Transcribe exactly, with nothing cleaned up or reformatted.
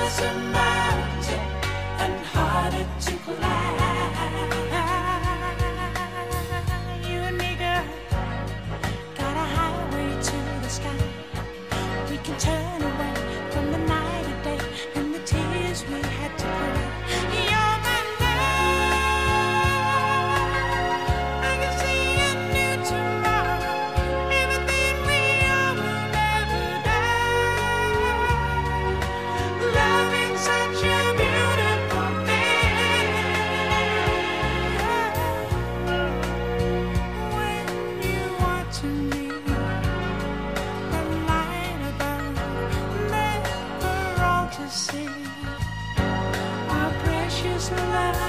as a mountain and harder to climb. You and me, girl, got a highway to the sky. We can turn away from the night and day and the tears we had to cry. You're my love. I can see a new tomorrow. Everything we are will never die. Love is such a beautiful thing. When you want to me, the light above, never all to see. Our precious love.